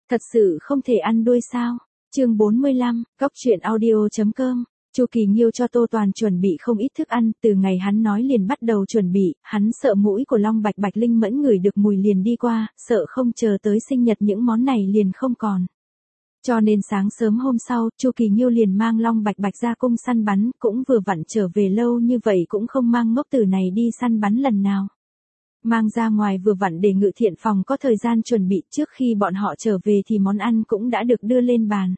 Thật sự không thể ăn đuôi sao? Chương 45, Góc truyện audio.com. Chu Kỳ Nghiêu cho Tô Toàn chuẩn bị không ít thức ăn, từ ngày hắn nói liền bắt đầu chuẩn bị, hắn sợ mũi của Long Bạch Bạch linh mẫn ngửi được mùi liền đi qua, sợ không chờ tới sinh nhật những món này liền không còn. Cho nên sáng sớm hôm sau, Chu Kỳ Nghiêu liền mang Long Bạch Bạch ra cung săn bắn, cũng vừa vặn trở về lâu như vậy cũng không mang ngốc tử này đi săn bắn lần nào. Mang ra ngoài vừa vặn để Ngự Thiện phòng có thời gian chuẩn bị, trước khi bọn họ trở về thì món ăn cũng đã được đưa lên bàn.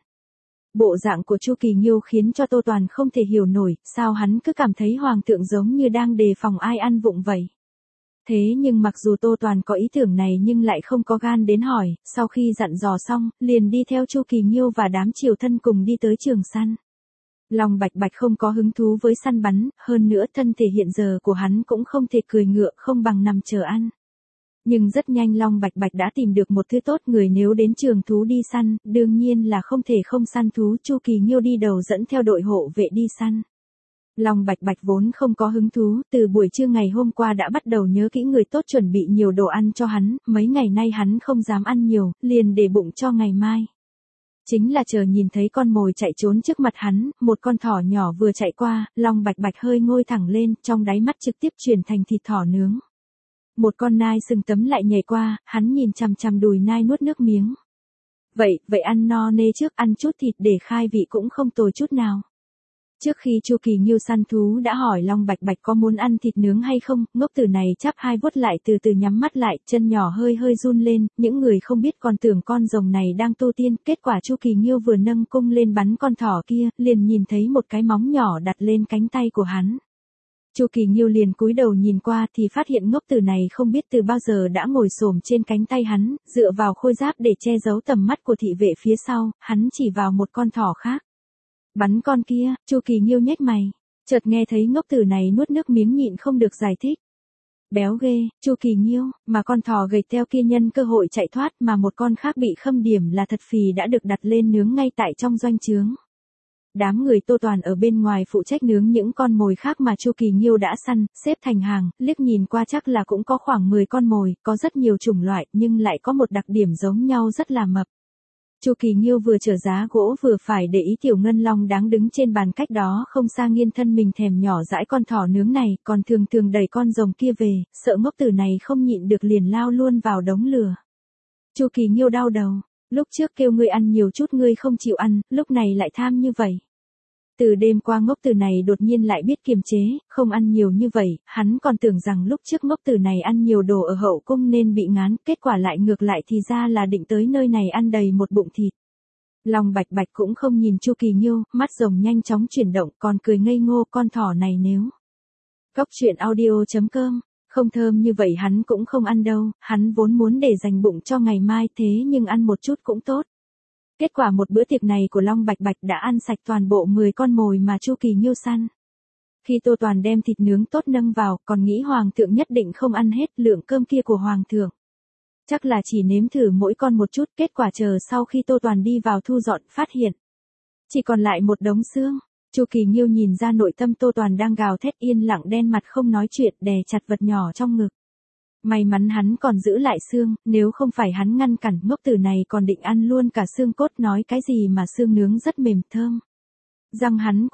Bộ dạng của Chu Kỳ Nghiêu khiến cho Tô Toàn không thể hiểu nổi, sao hắn cứ cảm thấy hoàng thượng giống như đang đề phòng ai ăn vụng vậy. Thế nhưng mặc dù Tô Toàn có ý tưởng này nhưng lại không có gan đến hỏi, sau khi dặn dò xong, liền đi theo Chu Kỳ Nghiêu và đám triều thân cùng đi tới trường săn. Long Bạch Bạch không có hứng thú với săn bắn, hơn nữa thân thể hiện giờ của hắn cũng không thể cười ngựa không bằng nằm chờ ăn. Nhưng rất nhanh Long Bạch Bạch đã tìm được một thứ tốt, người nếu đến trường thú đi săn, đương nhiên là không thể không săn thú. Chu Kỳ Nghiêu đi đầu dẫn theo đội hộ vệ đi săn. Long Bạch Bạch vốn không có hứng thú, từ buổi trưa ngày hôm qua đã bắt đầu nhớ kỹ người tốt chuẩn bị nhiều đồ ăn cho hắn, mấy ngày nay hắn không dám ăn nhiều, liền để bụng cho ngày mai. Chính là chờ nhìn thấy con mồi chạy trốn trước mặt hắn, một con thỏ nhỏ vừa chạy qua, Long Bạch Bạch hơi ngôi thẳng lên, trong đáy mắt trực tiếp chuyển thành thịt thỏ nướng. Một con nai sừng tấm lại nhảy qua, hắn nhìn chằm chằm đùi nai nuốt nước miếng. Vậy ăn no nê trước, ăn chút thịt để khai vị cũng không tồi chút nào. Trước khi Chu Kỳ Nghiêu săn thú đã hỏi Long Bạch Bạch có muốn ăn thịt nướng hay không, ngốc tử này chắp hai vuốt lại từ từ nhắm mắt lại, chân nhỏ hơi run lên, những người không biết còn tưởng con rồng này đang tu tiên, kết quả Chu Kỳ Nghiêu vừa nâng cung lên bắn con thỏ kia, liền nhìn thấy một cái móng nhỏ đặt lên cánh tay của hắn. Chu Kỳ Nghiêu liền cúi đầu nhìn qua thì phát hiện ngốc tử này không biết từ bao giờ đã ngồi xổm trên cánh tay hắn, dựa vào khôi giáp để che giấu tầm mắt của thị vệ phía sau, hắn chỉ vào một con thỏ khác. Bắn con kia, Chu Kỳ Nghiêu nhếch mày, chợt nghe thấy ngốc tử này nuốt nước miếng nhịn không được giải thích. Béo ghê, Chu Kỳ Nghiêu, mà con thỏ gầy teo kia nhân cơ hội chạy thoát mà một con khác bị khâm điểm là thật phì đã được đặt lên nướng ngay tại trong doanh trướng. Đám người Tô Toàn ở bên ngoài phụ trách nướng những con mồi khác mà Chu Kỳ Nghiêu đã săn, xếp thành hàng, liếc nhìn qua chắc là cũng có khoảng 10 con mồi, có rất nhiều chủng loại nhưng lại có một đặc điểm giống nhau rất là mập. Chu Kỳ Nghiêu vừa chở giá gỗ vừa phải để ý Tiểu Ngân Long đáng đứng trên bàn cách đó không xa nghiêng thân mình thèm nhỏ dãi con thỏ nướng này, còn thường đẩy con rồng kia về, sợ ngốc tử này không nhịn được liền lao luôn vào đống lửa. Chu Kỳ Nghiêu đau đầu, lúc trước kêu ngươi ăn nhiều chút ngươi không chịu ăn, lúc này lại tham như vậy. Từ đêm qua ngốc tử này đột nhiên lại biết kiềm chế, không ăn nhiều như vậy, hắn còn tưởng rằng lúc trước ngốc tử này ăn nhiều đồ ở hậu cung nên bị ngán, kết quả lại ngược lại thì ra là định tới nơi này ăn đầy một bụng thịt. Long Bạch Bạch cũng không nhìn Chu Kỳ Nghiêu, mắt rồng nhanh chóng chuyển động, còn cười ngây ngô, con thỏ này nếu. Góc truyện audio.com, không thơm như vậy hắn cũng không ăn đâu, hắn vốn muốn để dành bụng cho ngày mai thế nhưng ăn một chút cũng tốt. Kết quả một bữa tiệc này của Long Bạch Bạch đã ăn sạch toàn bộ 10 con mồi mà Chu Kỳ Nghiêu săn. Khi Tô Toàn đem thịt nướng tốt nâng vào, còn nghĩ hoàng thượng nhất định không ăn hết lượng cơm kia của hoàng thượng. Chắc là chỉ nếm thử mỗi con một chút, kết quả chờ sau khi Tô Toàn đi vào thu dọn, phát hiện chỉ còn lại một đống xương. Chu Kỳ Nghiêu nhìn ra nội tâm Tô Toàn đang gào thét yên lặng đen mặt không nói chuyện, đè chặt vật nhỏ trong ngực. May mắn hắn còn giữ lại xương, nếu không phải hắn ngăn cản, ngốc tử này còn định ăn luôn cả xương cốt, nói cái gì mà xương nướng rất mềm thơm. Răng hắn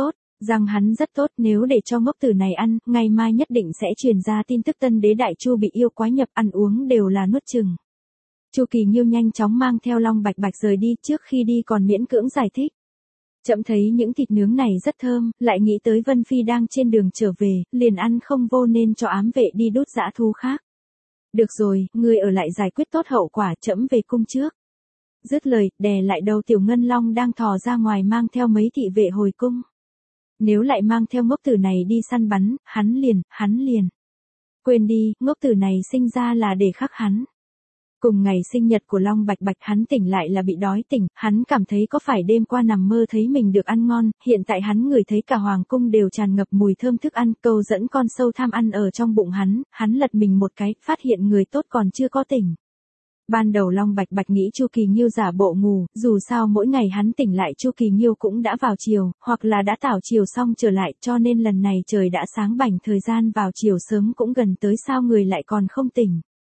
rất tốt, nếu để cho ngốc tử này ăn, ngày mai nhất định sẽ truyền ra tin tức Tân Đế Đại Chu bị yêu quái nhập, ăn uống đều là nuốt chừng. Chu Kỳ Nghiêu nhanh chóng mang theo Long Bạch Bạch rời đi, trước khi đi còn miễn cưỡng giải thích. Chậm thấy những thịt nướng này rất thơm, lại nghĩ tới Vân Phi đang trên đường trở về, liền ăn không vô nên cho ám vệ đi đốt dã thú khác. Được rồi, ngươi ở lại giải quyết tốt hậu quả, trẫm về cung trước. Dứt lời, đè lại đầu Tiểu Ngân Long đang thò ra ngoài mang theo mấy thị vệ hồi cung. Nếu lại mang theo ngốc tử này đi săn bắn, hắn liền. Quên đi, ngốc tử này sinh ra là để khắc hắn. Cùng ngày sinh nhật của Long Bạch Bạch hắn tỉnh lại là bị đói tỉnh, hắn cảm thấy có phải đêm qua nằm mơ thấy mình được ăn ngon, hiện tại hắn ngửi thấy cả hoàng cung đều tràn ngập mùi thơm thức ăn, câu dẫn con sâu tham ăn ở trong bụng hắn lật mình một cái, phát hiện người tốt còn chưa có tỉnh. Ban đầu Long Bạch Bạch nghĩ Chu Kỳ Nghiêu giả bộ ngủ, dù sao mỗi ngày hắn tỉnh lại Chu Kỳ Nghiêu cũng đã vào chiều, hoặc là đã tảo chiều xong trở lại, cho nên lần này trời đã sáng bảnh, thời gian vào chiều sớm cũng gần tới, sao người lại còn không tỉnh.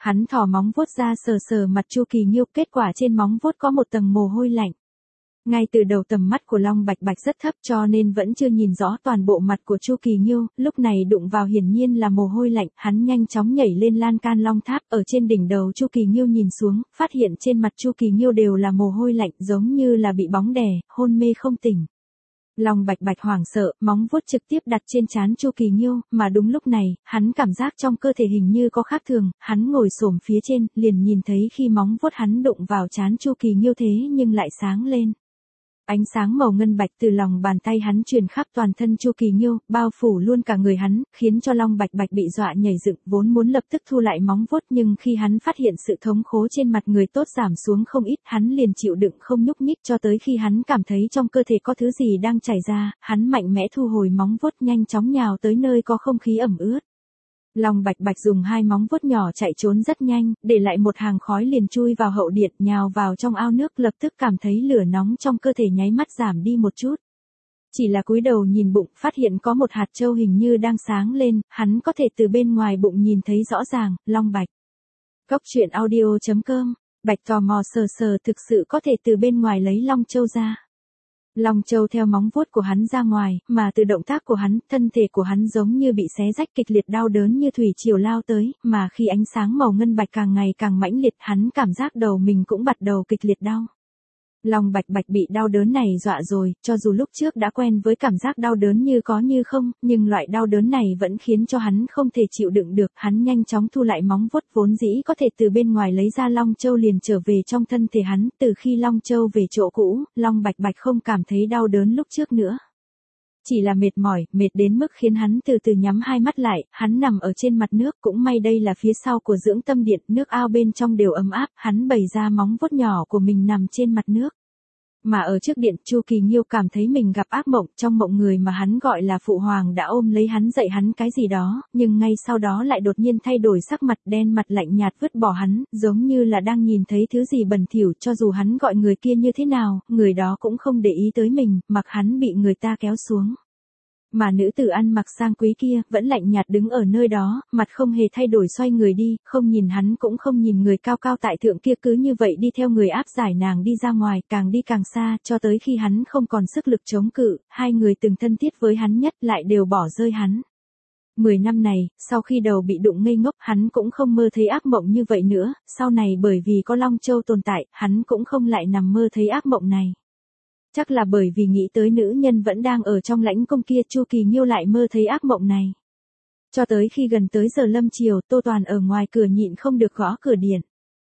Hắn thò móng vuốt ra sờ sờ mặt Chu Kỳ Nghiêu, kết quả trên móng vuốt có một tầng mồ hôi lạnh. Ngay từ đầu tầm mắt của Long Bạch Bạch rất thấp cho nên vẫn chưa nhìn rõ toàn bộ mặt của Chu Kỳ Nghiêu, lúc này đụng vào hiển nhiên là mồ hôi lạnh, hắn nhanh chóng nhảy lên lan can long tháp, ở trên đỉnh đầu Chu Kỳ Nghiêu nhìn xuống, phát hiện trên mặt Chu Kỳ Nghiêu đều là mồ hôi lạnh, giống như là bị bóng đè, hôn mê không tỉnh. Long Bạch Bạch hoảng sợ, móng vuốt trực tiếp đặt trên trán Chu Kỳ Nghiêu, mà đúng lúc này, hắn cảm giác trong cơ thể hình như có khác thường, hắn ngồi xổm phía trên, liền nhìn thấy khi móng vuốt hắn đụng vào trán Chu Kỳ Nghiêu thế nhưng lại sáng lên. Ánh sáng màu ngân bạch từ lòng bàn tay hắn truyền khắp toàn thân Chu Kỳ Nghiêu, bao phủ luôn cả người hắn, khiến cho Long Bạch Bạch bị dọa nhảy dựng, vốn muốn lập tức thu lại móng vuốt nhưng khi hắn phát hiện sự thống khổ trên mặt người tốt giảm xuống không ít, hắn liền chịu đựng không nhúc nhích cho tới khi hắn cảm thấy trong cơ thể có thứ gì đang chảy ra, hắn mạnh mẽ thu hồi móng vuốt nhanh chóng nhào tới nơi có không khí ẩm ướt. Long Bạch Bạch dùng hai móng vuốt nhỏ chạy trốn rất nhanh, để lại một hàng khói liền chui vào hậu điện, nhào vào trong ao nước, lập tức cảm thấy lửa nóng trong cơ thể nháy mắt giảm đi một chút. Chỉ là cúi đầu nhìn bụng, phát hiện có một hạt châu hình như đang sáng lên, hắn có thể từ bên ngoài bụng nhìn thấy rõ ràng. Long Bạch. Cốc truyện audio.com. Bạch tò mò sờ sờ, thực sự có thể từ bên ngoài lấy long châu ra. Long châu theo móng vuốt của hắn ra ngoài, mà từ động tác của hắn, thân thể của hắn giống như bị xé rách, kịch liệt đau đớn như thủy triều lao tới, mà khi ánh sáng màu ngân bạch càng ngày càng mãnh liệt, hắn cảm giác đầu mình cũng bắt đầu kịch liệt đau. Long Bạch Bạch bị đau đớn này dọa rồi, cho dù lúc trước đã quen với cảm giác đau đớn như có như không, nhưng loại đau đớn này vẫn khiến cho hắn không thể chịu đựng được, hắn nhanh chóng thu lại móng vuốt vốn dĩ có thể từ bên ngoài lấy ra long châu liền trở về trong thân thể hắn, từ khi long châu về chỗ cũ, Long Bạch Bạch không cảm thấy đau đớn lúc trước nữa. Chỉ là mệt mỏi, mệt đến mức khiến hắn từ từ nhắm hai mắt lại, hắn nằm ở trên mặt nước, cũng may đây là phía sau của dưỡng tâm điện, nước ao bên trong đều ấm áp, hắn bày ra móng vuốt nhỏ của mình nằm trên mặt nước. Mà ở trước điện, Chu Kỳ Nghiêu cảm thấy mình gặp ác mộng, trong mộng người mà hắn gọi là phụ hoàng đã ôm lấy hắn dạy hắn cái gì đó, nhưng ngay sau đó lại đột nhiên thay đổi sắc mặt, đen mặt lạnh nhạt vứt bỏ hắn, giống như là đang nhìn thấy thứ gì bẩn thỉu, cho dù hắn gọi người kia như thế nào, người đó cũng không để ý tới mình, mặc hắn bị người ta kéo xuống. Mà nữ tử ăn mặc sang quý kia, vẫn lạnh nhạt đứng ở nơi đó, mặt không hề thay đổi xoay người đi, không nhìn hắn cũng không nhìn người cao cao tại thượng kia, cứ như vậy đi theo người áp giải nàng đi ra ngoài, càng đi càng xa, cho tới khi hắn không còn sức lực chống cự, hai người từng thân thiết với hắn nhất lại đều bỏ rơi hắn. 10 năm này, sau khi đầu bị đụng ngây ngốc, hắn cũng không mơ thấy ác mộng như vậy nữa, sau này bởi vì có Long Châu tồn tại, hắn cũng không lại nằm mơ thấy ác mộng này. Chắc là bởi vì nghĩ tới nữ nhân vẫn đang ở trong lãnh cung kia, Chu Kỳ Nghiêu lại mơ thấy ác mộng này. Cho tới khi gần tới giờ lâm chiều, Tô Toàn ở ngoài cửa nhịn không được gõ cửa điện.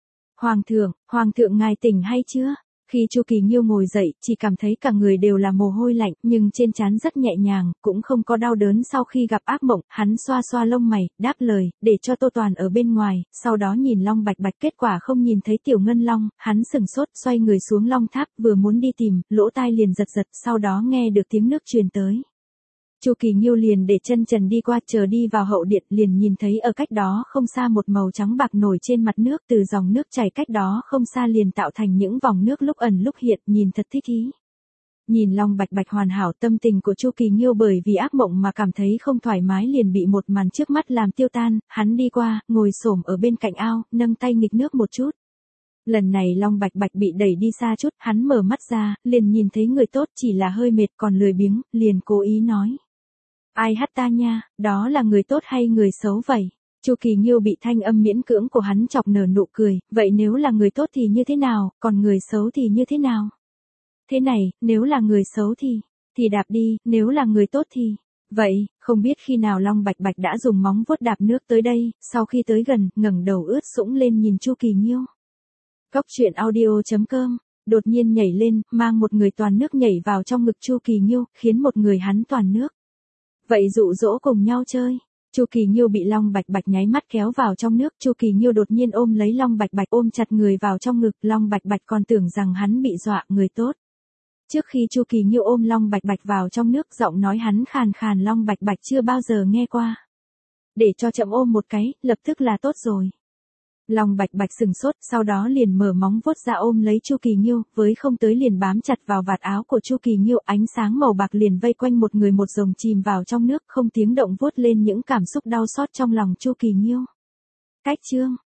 Hoàng thượng ngài tỉnh hay chưa? Khi Chu Kỳ Nghiêu ngồi dậy, chỉ cảm thấy cả người đều là mồ hôi lạnh, nhưng trên trán rất nhẹ nhàng, cũng không có đau đớn. Sau khi gặp ác mộng, hắn xoa xoa lông mày, đáp lời, để cho Tô Toàn ở bên ngoài, sau đó nhìn Long Bạch Bạch, kết quả không nhìn thấy Tiểu Ngân Long, hắn sừng sốt, xoay người xuống long tháp, vừa muốn đi tìm, lỗ tai liền giật giật, sau đó nghe được tiếng nước truyền tới. Chu Kỳ Nghiêu liền để chân trần đi qua, chờ đi vào hậu điện, liền nhìn thấy ở cách đó không xa một màu trắng bạc nổi trên mặt nước, từ dòng nước chảy cách đó không xa liền tạo thành những vòng nước lúc ẩn lúc hiện, nhìn thật thích ý. Nhìn Long Bạch Bạch hoàn hảo, tâm tình của Chu Kỳ Nghiêu bởi vì ác mộng mà cảm thấy không thoải mái liền bị một màn trước mắt làm tiêu tan, hắn đi qua, ngồi xổm ở bên cạnh ao, nâng tay nghịch nước một chút. Lần này Long Bạch Bạch bị đẩy đi xa chút, hắn mở mắt ra, liền nhìn thấy người tốt, chỉ là hơi mệt còn lười biếng, liền cố ý nói. Ai hắt ta nha, đó là người tốt hay người xấu vậy? Chu Kỳ Nghiêu bị thanh âm miễn cưỡng của hắn chọc nở nụ cười, vậy nếu là người tốt thì như thế nào, còn người xấu thì như thế nào? Thế này, nếu là người xấu thì đạp đi, nếu là người tốt thì... Vậy, không biết khi nào Long Bạch Bạch đã dùng móng vuốt đạp nước tới đây, sau khi tới gần, ngẩng đầu ướt sũng lên nhìn Chu Kỳ Nghiêu. Cốc truyện audio.com, đột nhiên nhảy lên, mang một người toàn nước nhảy vào trong ngực Chu Kỳ Nghiêu, khiến một người hắn toàn nước. Vậy dụ dỗ cùng nhau chơi. Chu Kỳ Nghiêu bị Long Bạch Bạch nháy mắt kéo vào trong nước, Chu Kỳ Nghiêu đột nhiên ôm lấy Long Bạch Bạch, ôm chặt người vào trong ngực, Long Bạch Bạch còn tưởng rằng hắn bị dọa, người tốt. Trước khi Chu Kỳ Nghiêu ôm Long Bạch Bạch vào trong nước, giọng nói hắn khàn khàn Long Bạch Bạch chưa bao giờ nghe qua. Để cho chậm ôm một cái, lập tức là tốt rồi. Long Bạch Bạch sừng sốt, sau đó liền mở móng vuốt ra ôm lấy Chu Kỳ Nghiêu, với không tới liền bám chặt vào vạt áo của Chu Kỳ Nghiêu, ánh sáng màu bạc liền vây quanh một người một rồng chìm vào trong nước, không tiếng động vuốt lên những cảm xúc đau xót trong lòng Chu Kỳ Nghiêu. Cách chương